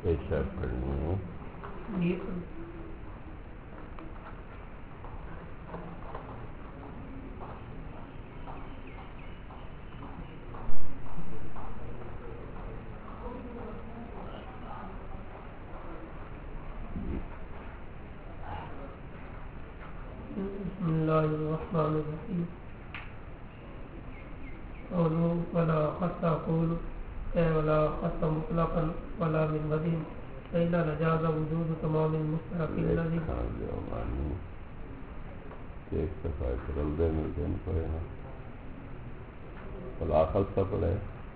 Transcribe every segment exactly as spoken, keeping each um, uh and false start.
پیشہ پڑھنی ہے. بسم اللہ الرحمن الرحیم. قولوا ولا خط قول ولا خط مطلقا ولا من وجه فإلا نجاز وجود تمام المشترك الذي ایک صفحہ کرل دے میں دین پڑے نا ولا خط پڑے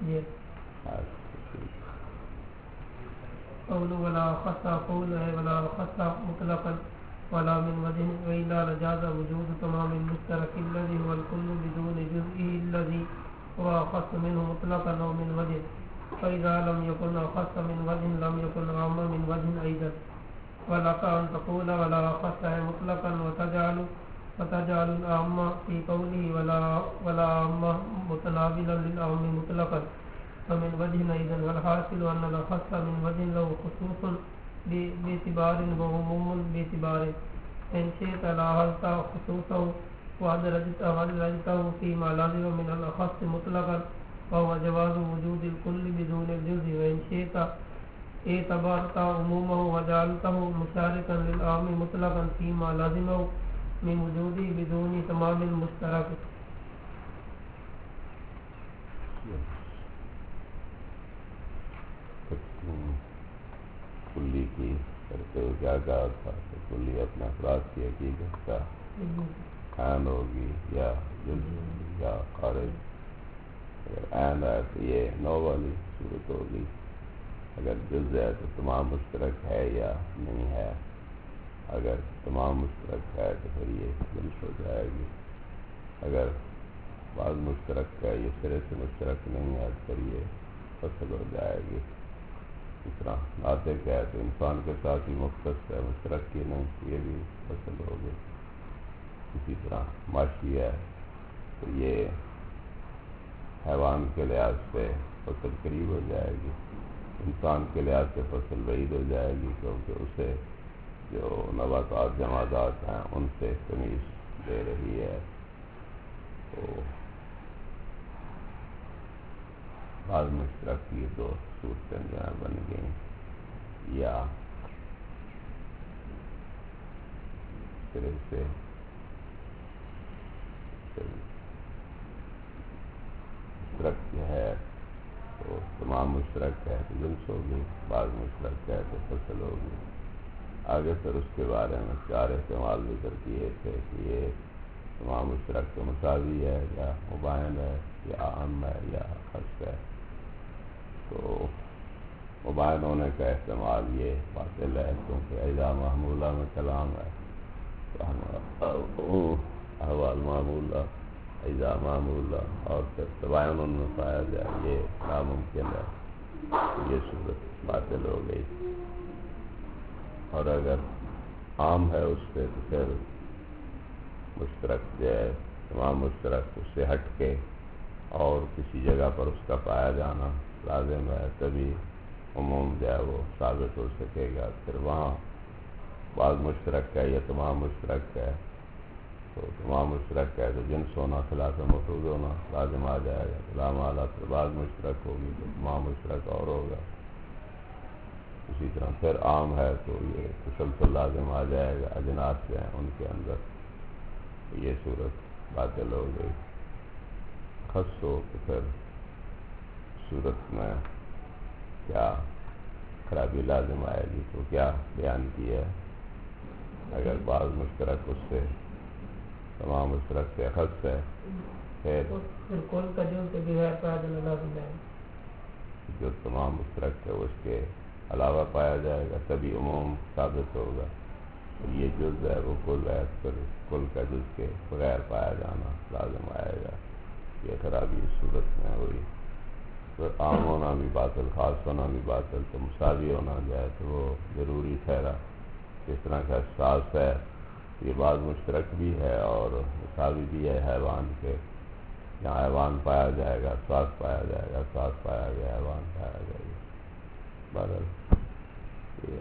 قولوا ولا خط قول ولا خط مطلقا ولا من وجه وإلا نجاز وجود تمام المشترك الذي هو الكل بدون جزئه الذي هو أخص منه مطلقا أو من وجه فإذا لم يكن أخص من وجه لم يكن أعم من وجه أيضا. ولك أن تقول ولا أخص مطلقا وتجعل وتجعل الأعم في قوله ولا ولا أعم متناولا للأعم مطلقا فمن وجه أيضا. والحاصل أن الأخص من وجه له خصوص باعتبار وعموم باعتبار. إن شئت لاحظت خصوصه وأدرجته فيما لازم من الأخص مطلقا وهو جواز وجود الكل بدون الجزء. وإن شئت اعتبرت عمومه وجعلته مشاركا للعام مطلقا فيما لازمه من وجوده بدون تمام المشترك. کلی کی کرتے ہوئے کیا کہا تھا کہ کلی اپنے افراد کی حقیقت کا عین ہوگی یا جزء یا خارج. اگر عین ہے تو یہ نو والی صورت ہوگی، اگر جزء ہے تو تمام مشترک ہے یا نہیں ہے. اگر تمام مشترک ہے تو پھر یہ جنس ہو جائے گی. اگر بعض مشترک ہے یہ سرے سے مشترک نہیں ہے تو پھر یہ فصل ہو جائے گی. اس طرح ناطق ہے تو انسان کے ساتھ ہی مختص ہے، مشترک کی نہیں، یہ بھی فصل ہو گئی. اسی طرح ماشی ہے تو یہ حیوان کے لحاظ سے فصل قریب ہو جائے گی، انسان کے لحاظ سے فصل بعید ہو جائے گی، کیونکہ اسے جو نباتات جمادات ہیں ان سے تمیز دے رہی ہے. تو بعض مشترک کی دو صورتیں جو ہیں بن گئیں، یا سرے سے مشترک جو ہے تو تمام مشترک ہے تو جنس ہوگی، بعض مشترک ہے تو فصل ہوگی. آگے پھر اس کے بارے میں چار احتمال ذکر کیے تھے کہ یہ تمام مشترک کے مساوی ہے یا مباین ہے یا عام ہے یا خاص ہے. تو مباین ہونے کا احتمال یہ باطل ہے کیونکہ اذا محمولہ میں کلام ہے، احوال معمولہ اذا معمولہ، اور پھر تباین ان میں پایا جائے یہ ناممکن ہے، یہ صورت باطل ہو گئی. اور اگر عام ہے اس پہ تو پھر مشترک جو ہے تمام مشترک اس سے ہٹ کے اور کسی جگہ پر اس کا پایا جانا لازم ہے، تبھی عموم جو ہے وہ ثابت ہو سکے گا. پھر وہاں بعض مشترک ہے یا تمام مشترک ہے تو تمام مشترک ہے تو جنس ہونا خلاف مفروض ہونا لازم آ جائے گا. لام اعلیٰ پھر بعض مشترک ہوگی تو تمام مشترک اور ہوگا. اسی طرح پھر عام ہے تو یہ تسلسل لازم آ جائے گا، اجناس جو ہیں ان کے اندر، یہ صورت باطل ہو گئی. خاص ہو تو پھر صورت میں کیا خرابی لازم آئے گی تو کیا بیان کیا ہے. اگر بعض مشترک اس سے تمام مشترک سے خاص ہے پھر کون کا جو بغیر پایا لازم ہے، جو تمام مشترک ہے اس کے علاوہ پایا جائے گا تبھی عموم ثابت ہوگا. یہ جز ہے وہ کل ہے، پھر کل کا جز کے بغیر پایا جانا لازم آئے گا. یہ خرابی اس صورت میں ہوئی. پھر عام ہونا بھی باطل، خاص ہونا بھی باطل، تو مساوی ہونا جائے تو وہ ضروری ٹھہرا. اس طرح کا احساس ہے یہ بعض مشترک بھی ہے اور مساوی بھی ہے حیوان کے. یہاں حیوان پایا جائے گا، ساتھ پایا جائے گا، ساتھ پایا گیا حیوان پایا جائے گا. بہرحال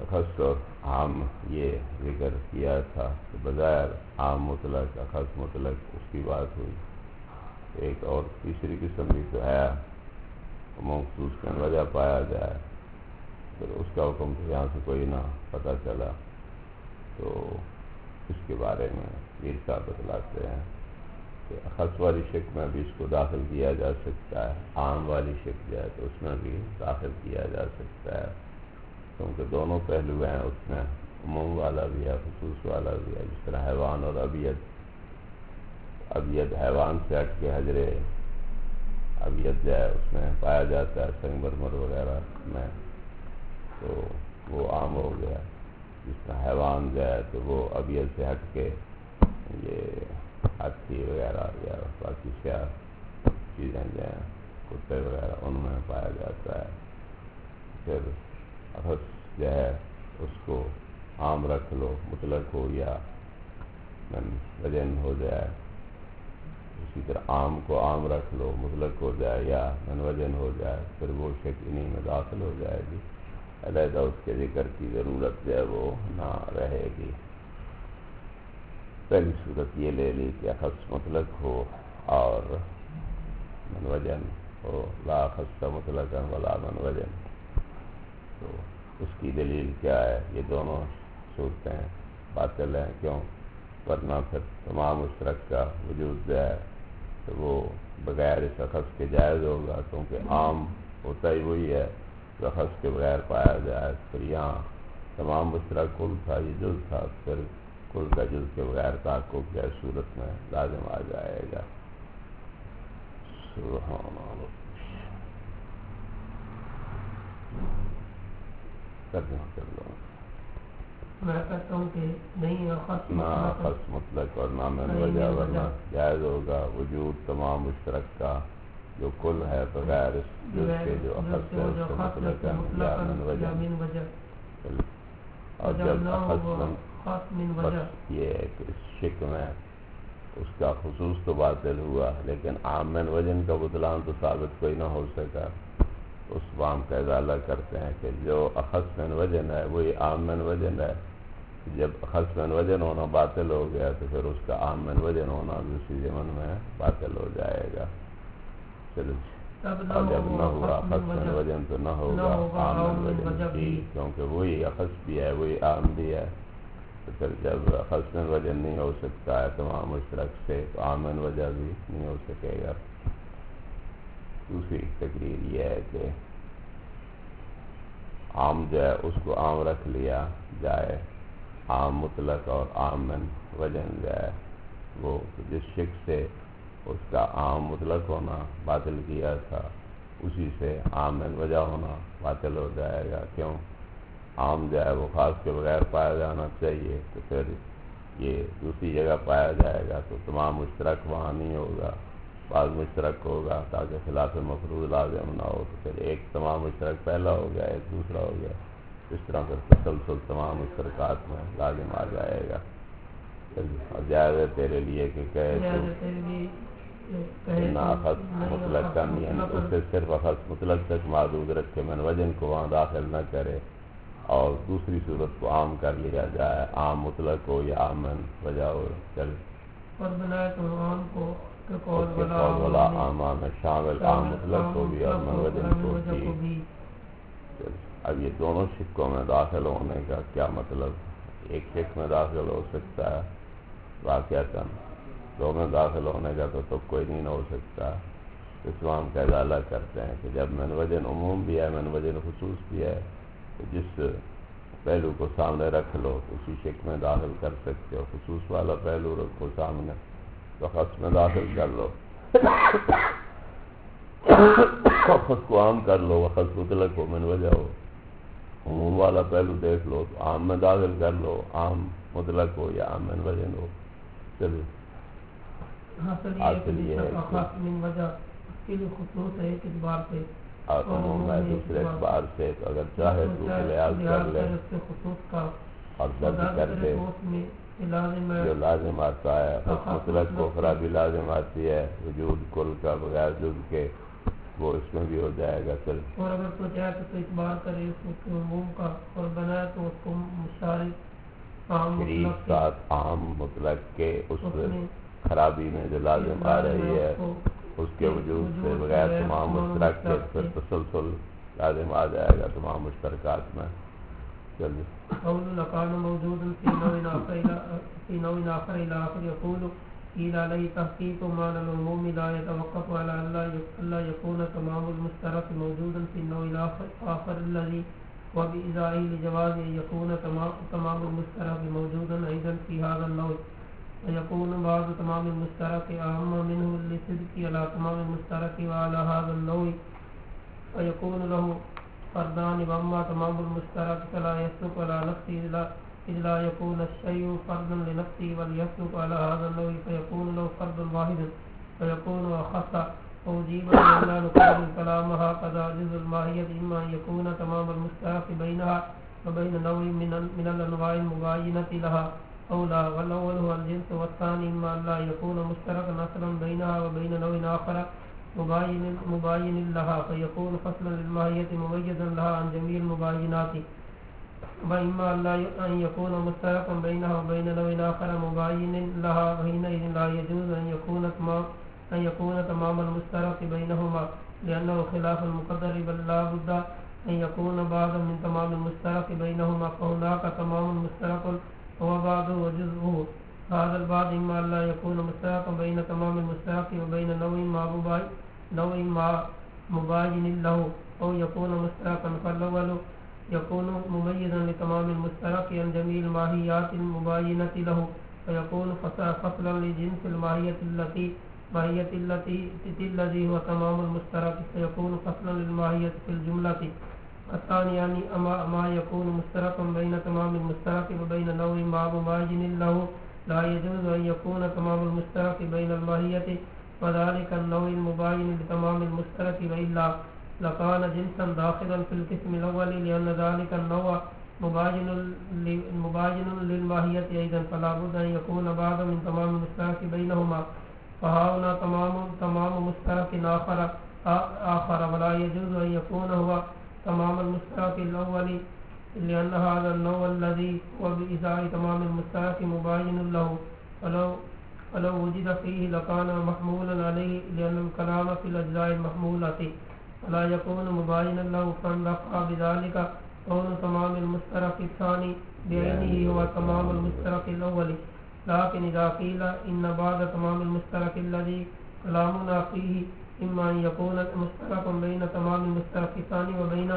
اخص اور عام یہ ذکر کیا تھا کہ بظاہر عام مطلق اخص مطلق اس کی بات ہوئی. ایک اور تیسری قسم بھی تو ہے مخصوص کا وجہ پایا جائے پھر اس کا حکم تو یہاں سے کوئی نہ پتہ چلا. تو اس کے بارے میں پیر صاحب بتلاتے ہیں کہ اخص والی شک میں بھی اس کو داخل کیا جا سکتا ہے, عام والی شک جو ہے تو اس میں بھی داخل کیا جا سکتا ہے, کیونکہ دونوں پہلو ہیں اس میں, عموم والا بھی ہے خصوص والا بھی ہے. جس طرح حیوان اور ابیت, ابیت حیوان سے ہٹ کے حجرے ابیت جو ہے اس میں پایا جاتا ہے سنگ مرمر وغیرہ میں, تو وہ عام ہو گیا. جس طرح حیوان جو ہے تو وہ ابیت سے ہٹ کے یہ ہاتھی وغیرہ یا باقی سیاہ چیزیں جو ہیں کتے وغیرہ ان میں پایا جاتا ہے. پھر اخص جو ہے اس کو عام رکھ لو, مطلق ہو یا من وجن ہو جائے. اسی طرح عام کو عام رکھ لو, مطلق ہو جائے یا من وجن ہو جائے, پھر وہ شک انہی میں داخل ہو جائے گی. علیحدہ اس کے ذکر کی ضرورت جو ہے وہ نہ رہے گی. پہلی صورت یہ لے لی کہ اخص مطلق ہو اور من وجن ہو, لا اخص مطلقا ولا من وجن. تو اس کی دلیل کیا ہے؟ یہ دونوں صورتیں باطل ہیں. کیوں؟ ورنہ پھر تمام مشترک کا وجود جو ہے تو وہ بغیر اس اخص کے جائز ہوگا, کیونکہ عام ہوتا ہی وہی ہے جو اخص کے بغیر پایا جائے. پھر یہاں تمام مشترک کل تھا, یہ جز تھا, پھر کل کا جز کے بغیر تحقق جو صورت میں لازم آ جائے گا. سبحان اللہ. ترجمہ کر لو. میں کہتا ہوں کہ نہیں اخص نہ اخص مطلق اور نہ من وجہ, ورنہ جائز ہوگا وجود تمام مشترک کا جو کل ہے بغیر اس جز کے جو اخص ہے اس سے مطلق یا من وجہ. اور جب اخص من بس یہ ہے کہ اس شک میں اس کا خصوص تو باطل ہوا, لیکن عام من وجن کا بطلان تو ثابت کوئی نہ ہو سکا. اس بام کا ازالہ کرتے ہیں کہ جو اخص من وجن ہے وہی عام من وجن ہے. جب اخص من وجن ہونا باطل ہو گیا تو پھر اس کا عام من وجن ہونا بھی اسی زمن میں باطل ہو جائے گا. چلو اور جب نہ ہوا اخص من وجن تو نہ ہوگا عام من وجن بھی, کیونکہ وہی اخص بھی ہے وہی عام بھی ہے. تو پھر جب اخص من وجن نہیں ہو سکتا ہے تمام مشترک سے, تو عام من وجہ بھی نہیں ہو سکے گا. دوسری تقریر یہ ہے کہ عام جو ہے اس کو عام رکھ لیا جائے, عام مطلق اور عام من وجن جو ہے وہ جس شک سے اس کا عام مطلق ہونا باطل کیا تھا اسی سے عام من وجہ ہونا باطل ہو جائے گا. کیوں؟ عام جو ہے وہ خاص کے بغیر پایا جانا چاہیے, تو پھر یہ دوسری جگہ پایا جائے گا تو تمام مشترک وہاں نہیں ہوگا, بعض مشترک ہوگا تاکہ خلاف مفروض لازم نہ ہو. تو پھر ایک تمام مشترک پہلا ہو گیا, ایک دوسرا ہو گیا, اس طرح پھر تسلسل تمام مشترکات میں لازم آ جائے گا. اور جائز ہے تیرے لیے کہ کہے تو نہ اخص مطلق کا نہیں ہے, اس سے صرف اخص مطلق تک محدود رکھے, من وجن کو وہاں داخل نہ کرے, اور دوسری صورت کو عام کر لیا جائے, عام مطلق ہو یا عام من وجہ ہو. چل اور بنائے تو عام کو قول والا عامہ میں شامل, عام مطلق کو بھی اور من وجن کو بھی. اب یہ دونوں شکوں میں داخل ہونے کا کیا مطلب؟ ایک شک میں داخل ہو سکتا ہے واقعتاً, دو میں داخل ہونے کا تو تو کوئی نہیں ہو سکتا. اسلام کا ازالہ کرتے ہیں کہ جب من وجن عموم بھی ہے من وجن خصوص بھی ہے, تو جس پہلو کو سامنے رکھ لو تو اسی شک میں داخل کر سکتے ہو. خصوص والا پہلو رکھو سامنے تو خص میں داخل کر لو, خص کو عام کر لو, خص مطلق ہو من وجہ ہو. عموم والا پہلو دیکھ لو تو عام میں داخل کر لو, عام مطلق ہو یا عام من وجن ہو. چلیے حاصل یہ ہے خاص من وجہ اس کے لیے خصوص ہے ایک اعتبار سے اور عموم ہے دوسرے اعتبار سے, تو اگر چاہے تو لحاظ کر لے خصوص کا اور درج کر دے جو لازم آتا ہے. اس مطلق کو خرابی لازم آتی ہے وجود کل کا بغیر جز کے, وہ اس میں بھی ہو جائے گا پھر. اور اگر کوئی چاہے تو اس بار کرے اس کے عموم کا اور بنائے تو اس کو مشارک عام شریک ساتھ عام مطلق کے اس خرابی میں جو لازم آ رہی ہے اس کے وجود سے بغیر تمام مشترک کے پھر تسلسل لازم آ جائے گا تمام مشترکات میں. چلیے قول لکان موجود فی نوع آخر فی نوع آخر الى آخر یقول قیل علیہ تحقیق معنی العموم لا يتوقف على اللہ یکون تمام المشترک موجودا فی النوع الآخر الذي وبإزائه لجواز يكون تمام المشترك موجودا أيضا في هذا النوع ويكون بعض تمام المشترك أهم منه للصدق على تمام المشترك وعلى هذا النوع ويكون له فردان وأما تمام المشترك فلا يسلك على نفسه إذ لا يكون الشيء فردا لنفسه بل يسلك على هذا النوع فيكون له فرد واحد فيكون أخص وجيب أن نكرر الكلام هكذا جزء الماهية إما أن يكون تمام المشترك بينها وبين نوع من من الأنواع المباينة لها أو لا والأول هو الجنس والثاني إما أن لا يكون مشتركا أصلا بينها وبين نوع آخر مباين مباين لها فيكون فصلا للماهية مميزا لها عن جميع المباينات وإما أن يكون مشتركا بينها وبين نوع آخر مباين لها فحينئذ لا يجوز أن يكون تمام أن يكون تمام المشترك بينهما لأنه خلاف المقدر بل لا بد أن يكون بعضا من تمام المشترك بينهما فهناك تمام مشترك هو بعضه وجزءه هذا البعض إما أن لا يكون مشتركا بين تمام المشترك وبين نوع ما نوع ما مباين له أو يكون مشتركا فالأول يكون مميزا لتمام المشترك عن جميع الماهيات المباينة له فيكون فصلا لجنس الماهية التي ماهية التي الذي هو تمام المشترك فيكون فصلا للماهية في الجملة. الثاني يعني أما ما يكون مشتركا بين تمام المشترك وبين نوع ما مباين له لا يجوز أن يكون تمام المشترك بين الماهية وذلك النوع المباين لتمام المشترك وإلا لكان جنسا داخلا في القسم الأول لأن ذلك النوع مباين مباين للماهية أيضا فلا بد أن يكون بعض من تمام المشترك بينهما فهاونا تمام تمام مشترك آخر آخر ولا يجوز أن يكون هو تمام المشترك الأول لأن هذا النوع الذي هو بإزاء تمام المشترك مباين له ولو ولو وجد فيه لكان محمولا عليه لأن الكلام في الأجزاء المحمولة ولا يكون مباينا له فانرفع بذلك كون تمام المشترك الثاني بعينه هو تمام المشترك الأول. لكن إذا قيل إن بعد تمام المشترك الذي كلامنا فيه إما أن يكون مشتركا بين تمام المشترك الثاني وبين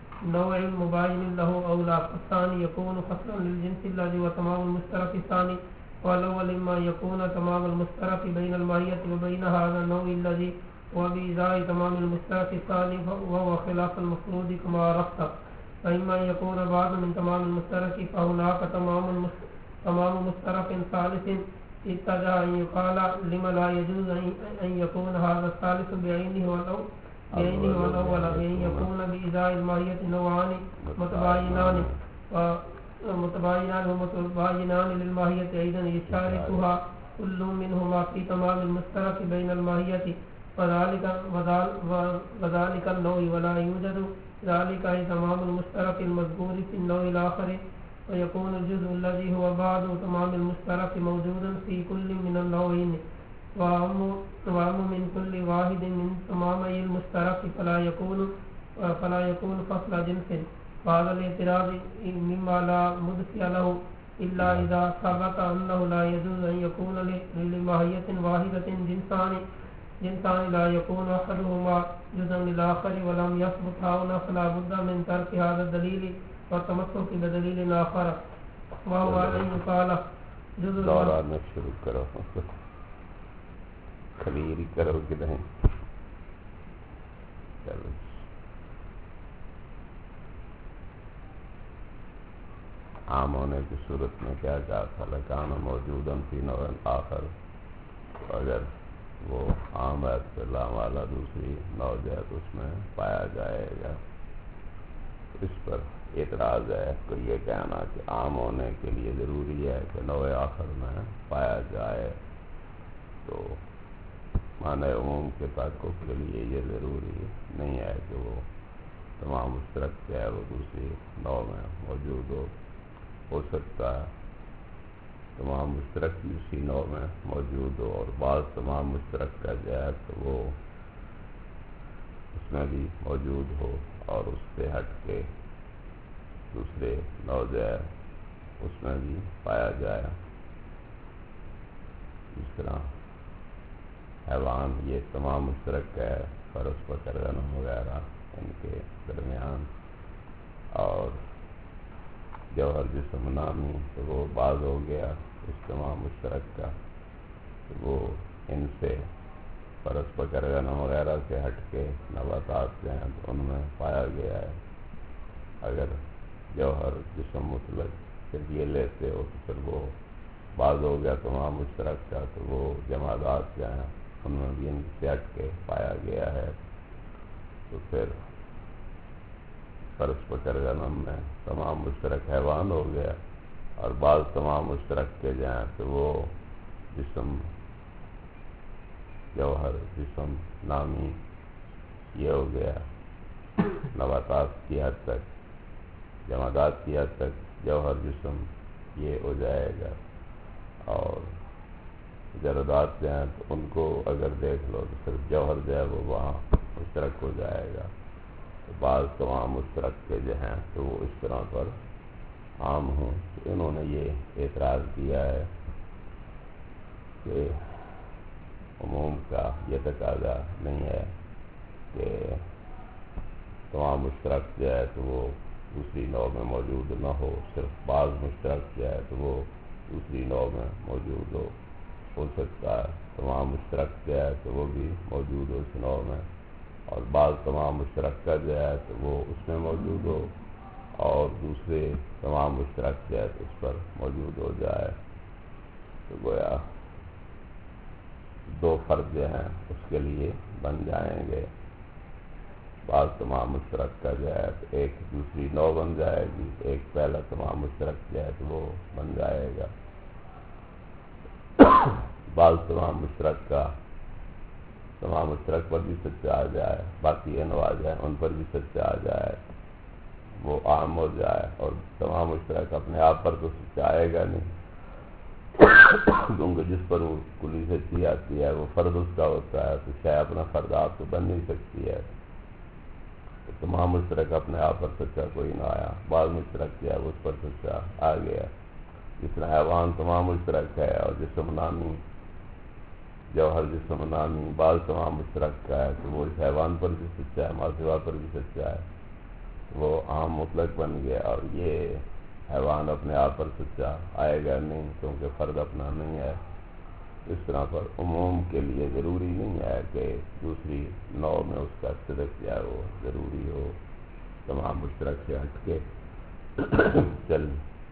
نوع مباين له أو لا فالثاني يكون فصلا للجنس الذي هو تمام المشترك الثاني والأول إما أن يكون تمام المشترك بين الماهية وبين هذا النوع الذي هو بإزاء تمام المشترك الثاني وهو خلاف المفروض كما عرفت فإما أن يكون بعض من تمام المشترك فهناك تمام المشترك تمام مشترك ثالث اتجاه أن يقال لما لا يجوز أن يكون هذا الثالث بعينه ولو بعينه والأول بأن يكون بإزاء الماهية نوعان متباينان ومتباينان ومتباينان للماهية أيضا يشاركها كل منهما في تمام المشترك بين الماهية وذلك وذلك النوع ولا يوجد ذلك أي تمام المشترك المذكور في النوع الآخر ويكون الجزء الذي هو بعد تمام المشترك موجودا في كل من النوعين وأهم من كل واحد من تمامي المشترك فلا يكون فلا يكون فصل جنس وهذا الاعتراض مما لا مدخل له إلا إذا ثبت أنه لا يجوز أن يكون لماهية واحدة جنسان جنسان لا يكون أحدهما جزءا للآخر ولم يثبت هنا فلا بد من ترك هذا الدليل والتمسك بدليل آخر وهو أن يقال جزء دوران شروع کرو خلیری کرو کہ نہیں چلو عام ہونے کی صورت میں کیا کہا تھا لکان موجودا فی نوع آخر اگر وہ عام ہے تو لام والا دوسری نوع ہے تو اس میں پایا جائے گا. اس پر اعتراض ہے تو یہ کہنا کہ عام ہونے کے لیے ضروری ہے کہ نوع آخر میں پایا جائے تو معنی عموم کے تحقق کے لیے یہ ضروری نہیں ہے کہ وہ تمام مشترک جو ہے وہ دوسری نوع میں موجود ہو ہو سکتا ہے تمام مشترک بھی اسی نوع میں موجود ہو، اور بعض تمام مشترک کا جو ہے تو وہ اس میں بھی موجود ہو اور اس سے ہٹ کے دوسرے نوع جو ہے اس میں بھی پایا جائے۔ اس طرح حیوان یہ تمام مشترک ہے، فرس بکر غنم وغیرہ ان کے درمیان، اور جوہر جسم نامی تو وہ بعض ہو گیا اس تمام مشترک کا، تو وہ ان سے فرس بکر غنم وغیرہ سے ہٹ کے نباتات جو ہیں تو ان میں پایا گیا ہے۔ اگر جوہر جسم مطلق صرف یہ لیتے ہو تو پھر وہ بعض ہو گیا تمام مشترک کا، تو وہ جمادات جو ہیں ان میں بھی ان سے ہٹ کے پایا گیا ہے، تو پھر فرس بکر غنم میں تمام مشترک حیوان ہو گیا، اور بعض تمام مشترک کے جو ہیں تو وہ جسم جوہر جسم نامی یہ ہو گیا نباتات کی حد تک، جمادات کی حد تک جوہر جسم یہ ہو جائے گا، اور جرادات جو ہیں تو ان کو اگر دیکھ لو تو صرف جوہر جو ہے وہ وہاں مشترک ہو جائے گا۔ تو بعض تمام مشترک کے جو ہیں تو وہ اس طرح پر عام ہوں، تو انہوں نے یہ اعتراض کیا ہے کہ عموم کا یہ تقاضا نہیں ہے کہ تمام مشترک جو ہے تو وہ دوسری نوع میں موجود نہ ہو، صرف بعض مشترک جو ہے تو وہ دوسری نوع میں موجود ہو ہو سکتا ہے، تمام مشترک جو ہے تو وہ بھی موجود ہو اس نوع میں، اور بعض تمام مشترک کا جو ہے تو وہ اس میں موجود ہو، اور دوسرے تمام مشترک جو ہے تو اس پر موجود ہو جائے، تو گویا دو فرد جو ہیں اس کے لیے بن جائیں گے۔ بعض تمام مشترک کا جو ہے تو ایک دوسری نوع بن جائے گی، ایک پہلا تمام مشترک جو ہے تو وہ بن جائے گا۔ بعض تمام مشترک کا تمام مشترک پر بھی سچا آ جائے، باقی انواع جو ہے ان پر بھی سچا آ جائے، وہ عام ہو جائے، اور تمام مشترک اپنے آپ پر تو سچا آئے گا نہیں، کیونکہ جس پر وہ کلی سچی آتی ہے وہ فرد اس کا ہوتا ہے، تو شاید اپنا فرد آپ تو بن نہیں سکتی ہے، تو تمام مشترک اپنے آپ پر سچا کوئی نہ آیا، بعض مشترک کیا وہ اس پر سچا آ گیا۔ جس طرح حیوان تمام مشترک ہے اور جسم نامی جوہر جسم نامی بعض تمام مشترک کا ہے، تو وہ اس حیوان پر بھی سچا ہے، ماسوا پر بھی سچا ہے، وہ عام مطلق بن گیا، اور یہ حیوان اپنے آپ پر سچا آئے گا نہیں کیونکہ فرد اپنا نہیں ہے۔ اس طرح پر عموم کے لیے ضروری نہیں ہے کہ دوسری نوع میں اس کا صدق کیا ہو، ضروری ہو تمام مشترک سے ہٹ کے۔ چل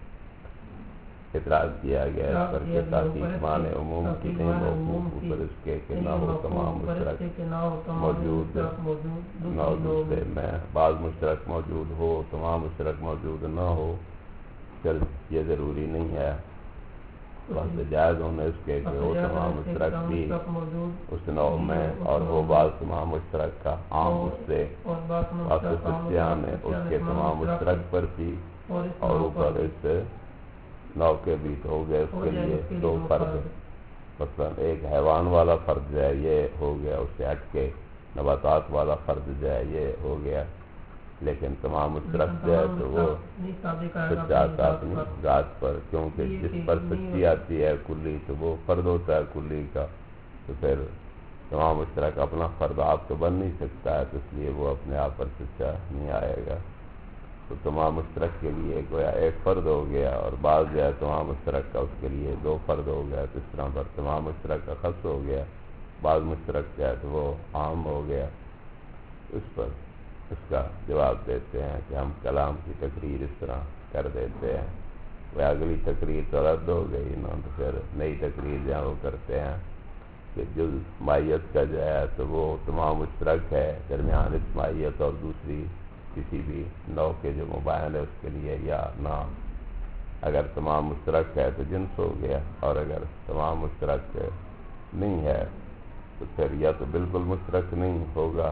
اعتراض کیا گیا اس پر کہ تحقیق معنی عموم کی نہیں موقوف اوپر اس کے کہ نہ ہو تمام مشترک موجود نہ دوسرے میں، بعض مشترک موجود ہو تمام مشترک موجود نہ ہو، چل یہ ضروری نہیں ہے، بس جائز ہونے اس کے کہ ہو تمام مشترک بھی اس نوع میں، اور ہو بعض تمام مشترک کا عام اس سے واقع سچیان ہے اس کے تمام مشترک پر بھی، اور اوپر اس سے نوع کے بھی تو ہو گئے اس کے لیے دو فرد، مثلا ایک حیوان والا فرد جو ہے یہ ہو گیا، اس سے ہٹ کے نباتات والا فرد جو ہے یہ ہو گیا، لیکن تمام مشترک جو ہے تو وہ سچا آتا اپنی ذات پر، کیونکہ جس پر سچی آتی ہے کلی تو وہ فرد ہوتا ہے کلی کا، تو پھر تمام مشترک اپنا فرد آپ تو بن نہیں سکتا ہے، تو اس لیے وہ اپنے آپ پر سچا نہیں آئے گا، تو تمام مشترک کے لیے گویا ایک فرد ہو گیا، اور بعض جو ہے تمام مشترک کا اس کے لیے دو فرد ہو گیا، تو اس طرح پر تمام مشترک کا خص ہو گیا، بعض مشترک جو ہے تو وہ عام ہو گیا۔ اس پر اس کا جواب دیتے ہیں کہ ہم کلام کی تقریر اس طرح کر دیتے ہیں، وہ اگلی تقریر تو رد ہو گئی نا، تو پھر نئی تقریر جہاں وہ کرتے ہیں کہ جز مائیت کا جو ہے تو وہ تمام مشترک ہے درمیان اس مائیت اور دوسری کسی بھی نوع کے جو مباین ہے اس کے لیے، یا نہ اگر تمام مشترک ہے تو جنس ہو گیا، اور اگر تمام مشترک نہیں ہے تو پھر یا تو بالکل مشترک نہیں ہوگا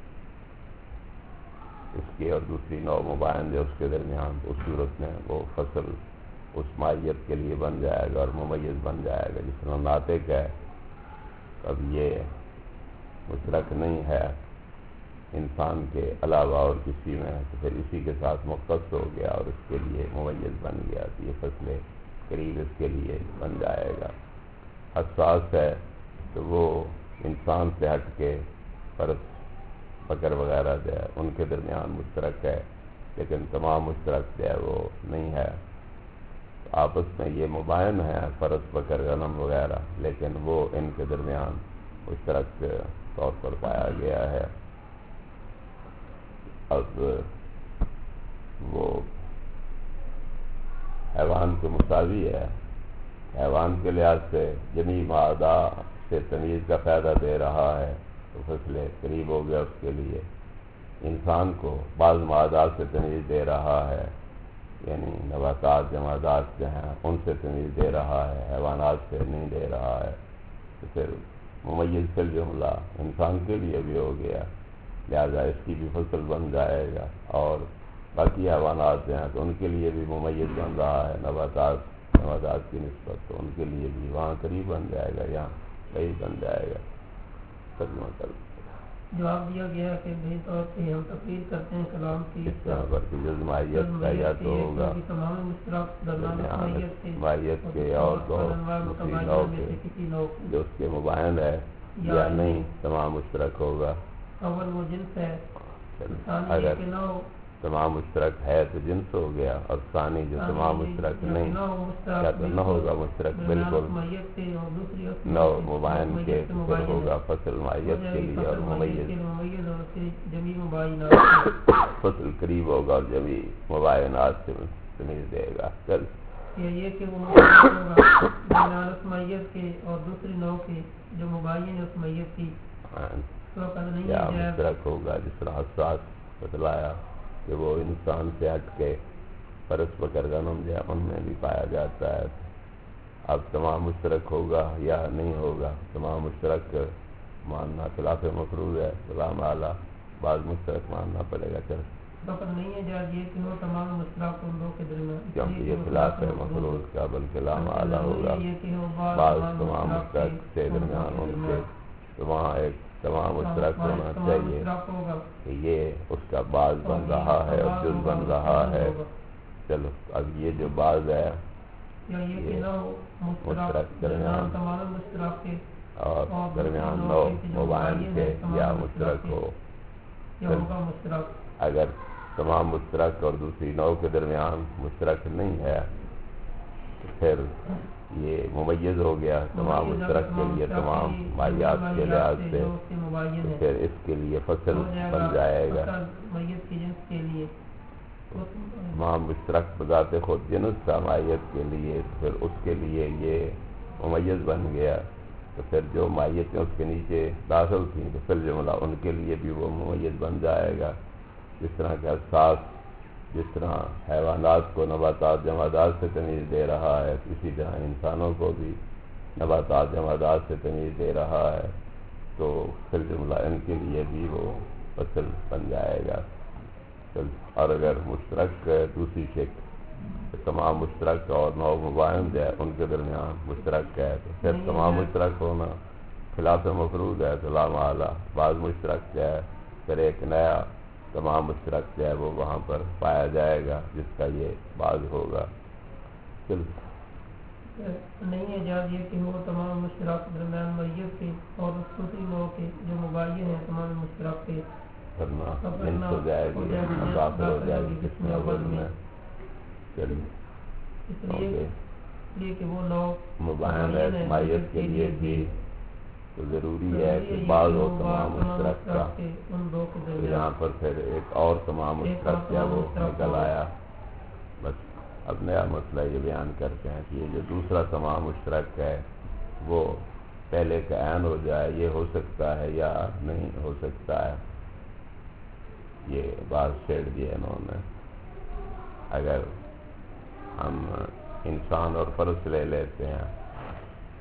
اس کی اور دوسری نو مباین جو اس کے درمیان، اس صورت میں وہ فصل اس مائیت کے لیے بن جائے گا اور ممیز بن جائے گا. جس طرح ناطق ہے اب یہ مشترک نہیں ہے انسان کے علاوہ اور کسی میں، تو پھر اسی کے ساتھ مختص ہو گیا اور اس کے لیے ممیز بن گیا، تو یہ فصل قریب اس کے لیے بن جائے گا. حساس ہے تو وہ انسان سے ہٹ کے فرس بکر وغیرہ جو ہے ان کے درمیان مشترک ہے، لیکن تمام مشترک جو ہے وہ نہیں ہے. آپس میں یہ مباین ہے فرس بکر غنم وغیرہ، لیکن وہ ان کے درمیان مشترک طور پر پایا گیا ہے. اب وہ حیوان کے مساوی ہے، حیوان کے لحاظ سے جمی معدہ سے تمیز کا فائدہ دے رہا ہے تو فصل قریب ہو گیا اس کے لیے. انسان کو بعض معدات سے تمیز دے رہا ہے، یعنی نباتات جمادات جو ہیں ان سے تمیز دے رہا ہے، حیوانات سے نہیں دے رہا ہے، تو پھر ممیز فی الجملہ انسان کے لیے بھی ہو گیا، لہذا اس کی بھی فصل بن جائے گا. اور باقی حیوانات جو ہیں تو ان کے لیے بھی ممیز بن رہا ہے، نباتات نباتات کی نسبت، تو ان کے لیے بھی وہاں قریب بن جائے گا، یہاں صحیح بن جائے گا. ترجمہ کر جواب دیا گیا کہ بہت طور پہ ہم تقریر کرتے ہیں کلام کی اس طرح پر کہ جز مائیت کا یا تو ہوگا تمام مشترک درمیان مائیت کے اور دو دوسری نو کے جو اس کے مباین ہے یا نہیں تمام مشترک ہوگا. اول وہ جنس ہے، اگر تمام مشترک ہے تو جنس ہو گیا، اور ثانی جو تمام مشترک نہیں کیا تو نہ ہوگا مشترک بالکل نو مباین کے پھر ہوگا فصل مائیت کے لیے اور ممیز فصل قریب ہوگا اور جمی مباینات سے تمیز دے گا. چل یہ کہ وہ ہوگا اس میت کے اور دوسری نو کے جو مباین ہے اس میت کی یا مشترک ہوگا. جس طرح حساس بتلایا کہ وہ انسان سے ہٹ کے فرس بکر غنم جو ہے ان میں بھی پایا جاتا ہے. اب تمام مشترک ہوگا یا نہیں ہوگا، تمام مشترک ماننا خلاف مفروض ہے، سلام اعلیٰ بعض مشترک ماننا پڑے گا. چل نہیں ہے جائز یہ کہ وہ تمام مشترک ان دو کے درمیان، کیونکہ یہ خلاف ہے مفروض کا، بلکہ لام اعلیٰ ہوگا بعض تمام مشترک کے درمیان ان کے، تو وہاں ایک تمام مشترک ہونا چاہیے کہ یہ اس کا بعض بن رہا ہے اور جز بن رہا ہے. چلو اب یہ جو بعض ہے یہ مشترک درمیان اور درمیان نو مباین کے یا مشترک ہو. اگر تمام مشترک اور دوسری نو کے درمیان مشترک نہیں ہے تو پھر یہ ممیز ہو گیا تمام مشترک کے لیے تمام مائیات کے لحاظ سے، تو پھر اس کے لیے فصل بن جائے گا. تمام مشترک بذات خود جنس کا مائیت کے لیے، پھر اس کے لیے یہ ممیز بن گیا، تو پھر جو مائیتیں اس کے نیچے داخل تھیں تو پھر جملہ ان کے لیے بھی وہ ممیز بن جائے گا. جس طرح کے اساس جس طرح حیوانات کو نباتات جمادات سے تمیز دے رہا ہے، اسی طرح انسانوں کو بھی نباتات جمادات سے تمیز دے رہا ہے، تو پھر جملہ ان کے لیے بھی وہ فصل بن جائے گا. اور اگر مشترک دوسری شکل تمام مشترک اور نو مباین جو ہے ان کے درمیان مشترک ہے تو پھر تمام مشترک ہونا خلاف مفروض ہے، سلام اعلیٰ بعض مشترک جو ہے پھر ایک نیا تمام مشترک جو ہے وہ وہاں پر پایا جائے گا جس کا یہ بعض ہوگا. چل نہیں ہے جائز یہ کہ وہ تمام مشترک درمیان میت کے اور اس دوسری نو کے جو مباین ہیں تمام مشترک کے کرنا جنس ہو جائے گی، داخل ہو جائے گی جس میں اول میں. چلیے اس لیے کہ وہ نو مباین ہے مائیت کے لیے بھی تو ضروری ہے کہ بعض ہو تمام مشترک کا. یہاں پر پھر ایک اور تمام مشترک کیا وہ نکل آیا. بس اب نیا مسئلہ یہ بیان کرتے ہیں کہ یہ جو دوسرا تمام مشترک ہے وہ پہلے کا عین ہو جائے، یہ ہو سکتا ہے یا نہیں ہو سکتا ہے. یہ بات چھیڑ دی ہے انہوں نے. اگر ہم انسان اور فرس لے لیتے ہیں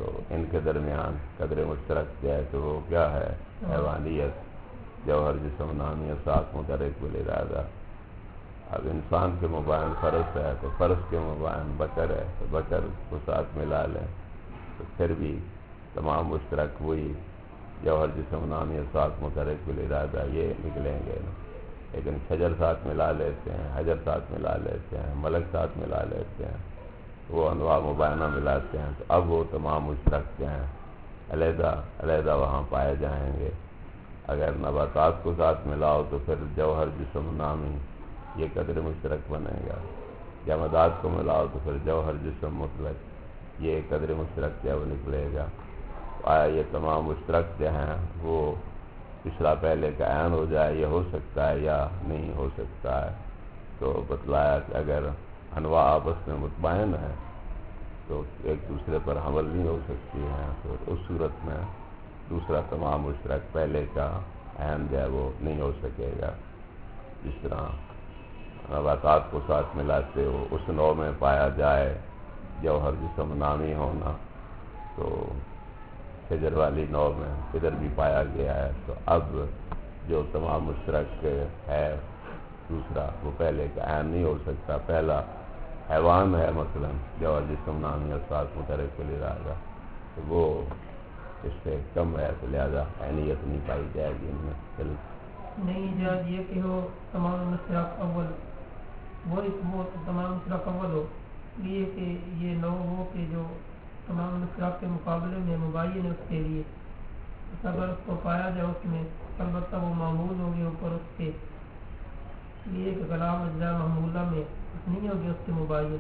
تو ان کے درمیان قدر مشترک کیا ہے تو وہ کیا ہے حیوانیت جوہر جسم نامی اور ساتھ متحرک بالارادہ. اب انسان کے مبائن فرس ہے تو فرس کے مبائن بکر ہے تو بکر کو ساتھ ملا لیں تو پھر بھی تمام مشترک وہی جوہر جسم نامی اور ساتھ متحرک بالارادہ یہ نکلیں گے. لیکن شجر ساتھ ملا لیتے ہیں, حجر ساتھ ملا لیتے ہیں, ملک ساتھ ملا لیتے ہیں, وہ انواع مبینہ ملاتے ہیں تو اب وہ تمام مشترک کے ہیں علیحدہ علیحدہ وہاں پائے جائیں گے. اگر نباتات کو ساتھ ملاؤ تو پھر جوہر جسم نامی یہ قدر مشترک بنے گا. جمادات کو ملاؤ تو پھر جوہر جسم مطلق یہ قدر مشترک کیا وہ نکلے گا. آیا یہ تمام مشترک جو ہیں وہ پچھلا پہلے کا عین ہو جائے یہ ہو سکتا ہے یا نہیں ہو سکتا ہے. تو بتلایا کہ اگر انواع آپس میں مطمئن ہیں تو ایک دوسرے پر حمل نہیں ہو سکتی ہیں تو اس صورت میں دوسرا تمام مشترک پہلے کا عین جو ہے وہ نہیں ہو سکے گا. جس طرح نباتات کو ساتھ ملاتے ہو اس نوع میں پایا جائے جوہر جسم نامی ہونا تو شجر والی نوع میں ادھر بھی پایا گیا ہے. تو اب جو تمام مشترک ہے دوسرا وہ پہلے کا عین نہیں ہو سکتا. پہلا حیوان ہے مثلا جوہر جسم نامی اور ساتھ متحرک بالارادہ تو وہ اس سے کم ہے تو لہذا عینیت نہیں پائی جائے گی ان میں. چلو نہیں جائز یہ کہ ہو تمام مشترک اول وہ وہ تمام مشترک اول ہو یہ کہ یہ نو ہو کہ جو تمام مشترک کے مقابلے میں مبین ہے اس کے لیے اگر اس کو پایا جائے اس میں البتہ وہ معمول ہوگی اوپر اس کے لیے کہ کلام اجزاء محمولہ میں نہیں ہوگی اس کے مبین.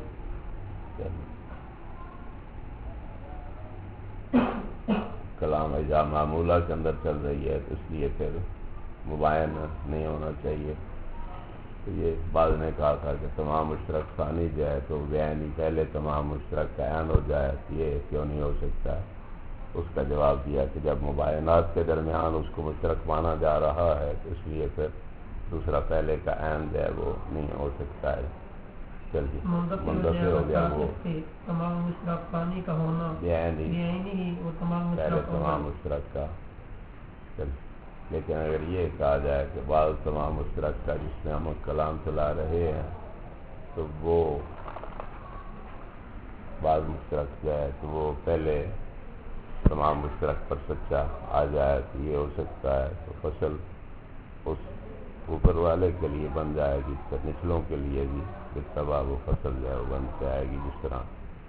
کلام اجزاء معمولہ کے اندر چل رہی ہے تو اس لیے پھر مبین نہیں ہونا چاہیے. تو یہ بعض نے کہا تھا کہ تمام مشترک ثانی جو ہے تو بیانی پہلے تمام مشترک کا عین ہو جائے تو یہ کیوں نہیں ہو سکتا. اس کا جواب دیا کہ جب مبینات کے درمیان اس کو مشترک مانا جا رہا ہے تو اس لیے پھر دوسرا پہلے کا عین جو ہے وہ نہیں ہو سکتا ہے. چلیے منتفع ہو گیا وہ تمام مشترک ثانی کا ہونا بیانی وہ تمام پہلے تمام مشترک کا. چلیے لیکن اگر یہ کہا جائے کہ بعض تمام مشترک کا جس میں ہم کلام چلا رہے ہیں تو وہ بعض مشترک جو ہے تو وہ پہلے تمام مشترک پر سچا آ جائے تو یہ ہو سکتا ہے تو فصل اس اوپر والے کے لیے بن جائے گی تو نچلوں کے لیے بھی بالتبع وہ فصل جو ہے وہ بن کے آئے گی. جس طرح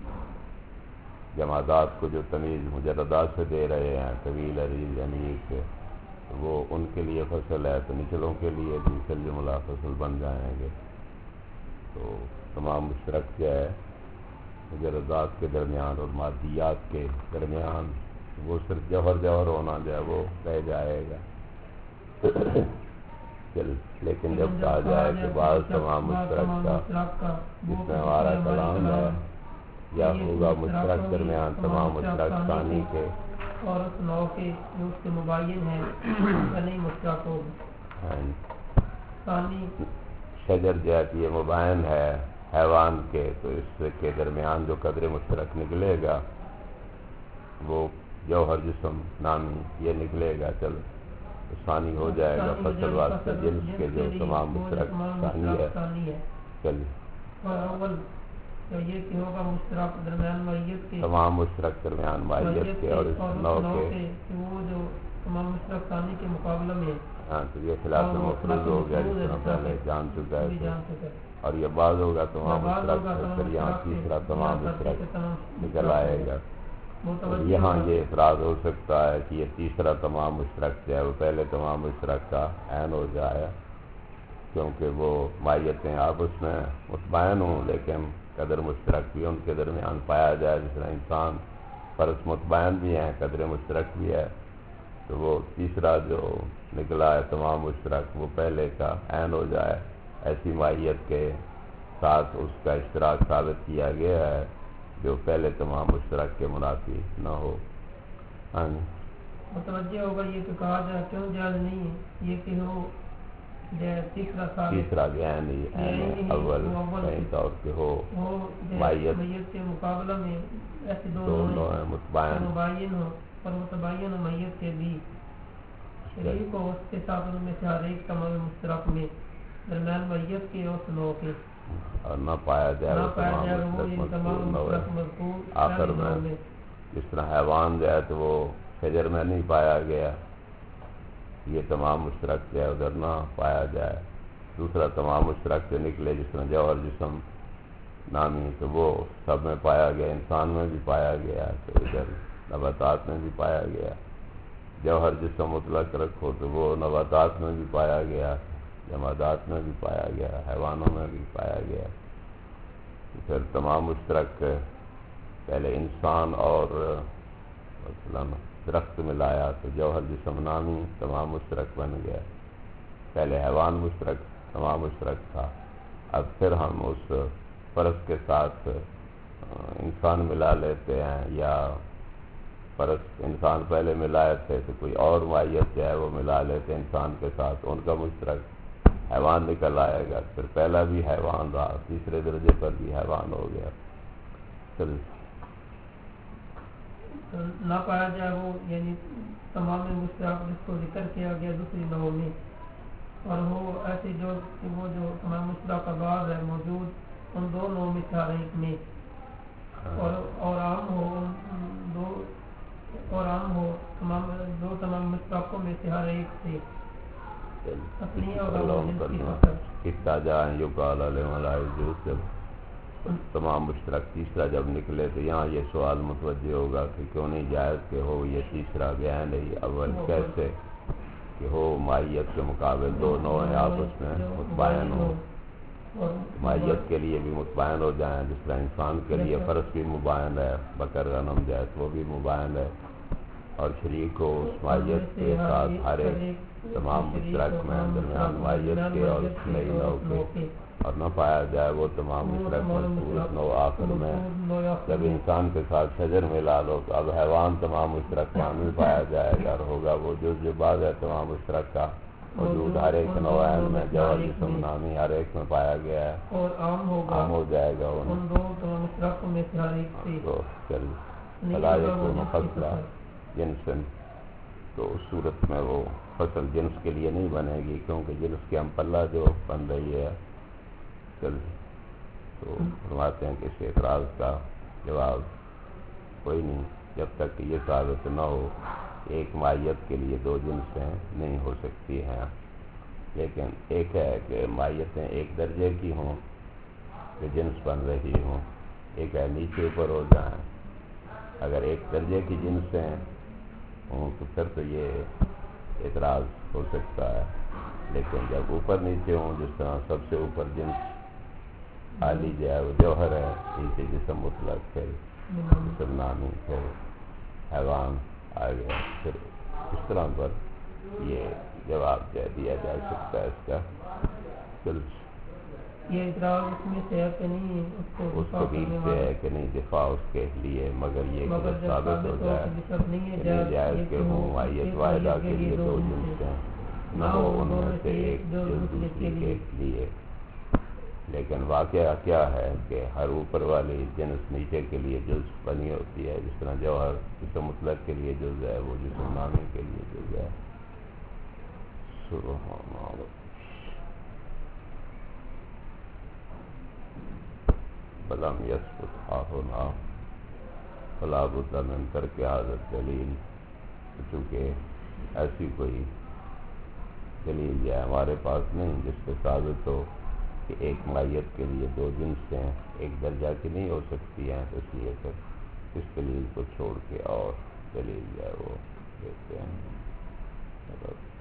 جمادات کو جو تمیز مجردات سے دے رہے ہیں طویل عریض انیق سے وہ ان کے لیے فصل ہے تو نچلوں کے لیے بھی پھر جملہ فصل بن جائیں گے. تو تمام مشترک جو ہے مجردات کے درمیان اور مادیات کے درمیان وہ صرف جوہر جوہر ہونا جو ہے وہ رہ جائے گا. چل لیکن جب کہا جائے کہ بعض تمام مشترک کا جس میں ہمارا کلام ہے یا ہوگا مشترک درمیان تمام مشترک ثانی کے اور اس نو کے جو اس کے مبین ہے نہیں مشترک ہوگا. ثانی شجر جو ہے کہ یہ مبین ہے حیوان کے تو اس کے درمیان جو قدر مشترک نکلے گا وہ جوہر جسم نامی یہ نکلے گا. چلو ثانی ہو جائے گا فصل واسطے جنس کے جو تمام مشترک ثانی ہے. چلیے اول یہ کہ ہوگا مشترک درمیان مائیت کے تمام مشترک درمیان مائیت کے اور اس نو کے وہ جو تمام مشترک ثانی کے مقابلہ میں ہاں تو یہ خلاف مفروض ہو گیا جس طرح پہلے جان چکا ہے. اور یہ بعض ہوگا تمام مشترک پھر یہاں تیسرا تمام مشترک نکل آئے گا. یہاں یہ افراد ہو سکتا ہے کہ یہ تیسرا تمام مشترک جو ہے وہ پہلے تمام مشترک کا عین ہو جائے کیونکہ وہ مائیتیں آپس میں مطمئن ہوں لیکن قدر مشترک بھی ان کے درمیان پایا جائے. جس طرح انسان فرض مطمئن بھی ہیں قدر مشترک بھی ہے تو وہ تیسرا جو نکلا ہے تمام مشترک وہ پہلے کا عین ہو جائے. ایسی مائیت کے ساتھ اس کا اشتراک ثابت کیا گیا ہے جو پہلے تمام مشترک کے منافی نہ ہو. ہاں متوجہ ہوگا یہ کہ کہا جائے کیوں جائز نہیں ہے یہ کہ ہو جو تیسرا ثابت تیسرا گیان ہی عین اول کہیں طور پہ ہو مائیت میت کے مقابلہ میں ایسے دو دونوں ہیں متباین متباین ہو اور متباین میت کے بھی شریک ہو اس کے ساتھ ان میں سے ہر ایک تمام مشترک میں درمیان میت کے اور نو کے اور نہ پایا جائے نہ وہ پایا جائے وہ یہ تمام تمام مشترک مشترک مذکور آخر میں جس طرح حیوان جو ہے تو وہ شجر میں نہیں پایا گیا، یہ تمام مشترک جو ہے ادھر نہ پایا جائے۔ دوسرا تمام مشترک سے نکلے جس طرح جوہر جسم نامی تو وہ سب میں پایا گیا، انسان میں بھی پایا گیا، تو ادھر نباتات میں بھی پایا گیا۔ جوہر جسم مطلق رکھو تو وہ نباتات میں بھی پایا گیا، جمادات میں بھی پایا گیا، حیوانوں میں بھی پایا گیا۔ پھر تمام مشترک پہلے انسان اور مثلاً درخت ملایا تو جوہر جسم نامی تمام مشترک بن گیا۔ پہلے حیوان مشترک تمام مشترک تھا، اب پھر ہم اس فرض کے ساتھ انسان ملا لیتے ہیں، یا فرض انسان پہلے ملائے تھے تو کوئی اور مائیت جو ہے وہ ملا لیتے انسان کے ساتھ، ان کا مشترک حیوان نکل آئے گا، پھر پہلا بھی حیوان رہا، تیسرے درجے پر بھی حیوان ہو گیا۔ پھر نہ پایا جائے وہ یعنی تمام مشترک جس کو ذکر کیا گیا دوسری نو میں، اور وہ ایسے جو وہ جو تمام مشترک آغاز ہے موجود ان دو نو میں سے ہر ایک میں، اور اور عام ہو دو اور عام ہو تمام دو تمام مشترکوں میں سے ہر ایک سے اپنی اور جنس کی فصل کتا جائیں یو کالا لے ملائی جو جب تمام مشترک تیسرا جب نکلے تو یہاں یہ سوال متوجہ ہوگا کہ کیوں نہیں جائز کہ ہو یہ تیسرا بیان ہے اول کیسے کہ ہو مائیت کے مقابل دو نو ہیں آپس میں متباین ہو، مائیت کے لیے بھی متباین ہو جائیں، جس طرح انسان کے لیے فرض بھی مباین ہے، بکر غنم جائز وہ بھی مباین ہے، اور شریک ہو اس مائیت کے ساتھ ہر ایک تمام مشترک میں درمیان مائیت کے اور اس نئی نو کے، اور نہ پایا جائے وہ تمام مشترک مذکور نو آخر میں جب انسان کے ساتھ شجر ملا لو تو اب حیوان تمام مشترک میں پایا جائے گا، اور ہوگا وہ جز جو بعض ہے تمام مشترک کا وجود ہر ایک نوعین میں جوہر جسم نامی ہر ایک میں پایا گیا ہے، اور عام ہوگا عام ہو جائے گا ان دو تمام مشترکوں میں سے ہر ایک سے تو چل فلا یکون فصلا جنسن، تو اس صورت میں وہ فصل جنس کے لیے نہیں بنے گی، کیونکہ جنس کے ہم پلہ جو بن رہی ہے چل تو فرماتے ہیں کہ اس اعتراض کا جواب کوئی نہیں جب تک کہ یہ ثابت نہ ہو ایک مائیت کے لیے دو جنسیں نہیں ہو سکتی ہیں، لیکن ایک ہے کہ مائیتیں ایک درجے کی ہوں کہ جنس بن رہی ہوں، ایک ہے نیچے اوپر ہو جائیں، اگر ایک درجے کی جنسیں ہوں تو پھر تو یہ اعتراض ہو سکتا ہے، لیکن جب اوپر نیچے ہوں جس طرح سب سے اوپر جنس عالی جو ہے وہ جوہر ہے، نیچے جسم مطلق ہے جسم نامی پھر حیوان آ گیا، پھر اس طرح پر یہ جواب دے دیا جا سکتا ہے اس کا۔ چل یہ اعتراض اس میں سے ہے کہ نہیں اس کو اس کو بھی سے ہے کہ نہیں دفاع اس کے لیے، مگر یہ کہ ثابت ہو جائے کہ نہیں جائز کہ ہوں مائیت واحدہ کے لیے دو جنس ہیں، نہ ہو ان میں سے ایک جو دوسری کے لیے، لیکن واقعہ کیا ہے کہ ہر اوپر والی جنس نیچے کے لیے جز بنی ہوتی ہے، جس طرح جوہر جسم مطلق کے لیے جز ہے وہ جسم نامی کے لیے جز ہے۔ سبحان اللہ فلم یثبت ہاہنا فلا بد من ترک هذا الدلیل، چونکہ ایسی کوئی دلیل ہے ہمارے پاس نہیں جس پہ ثابت ہو کہ ایک مائیت کے لیے دو جنسیں ایک درجہ کی نہیں ہو سکتی ہیں، اس لیے پھر اس دلیل کو چھوڑ کے اور دلیل جو ہے وہ دیتے ہیں۔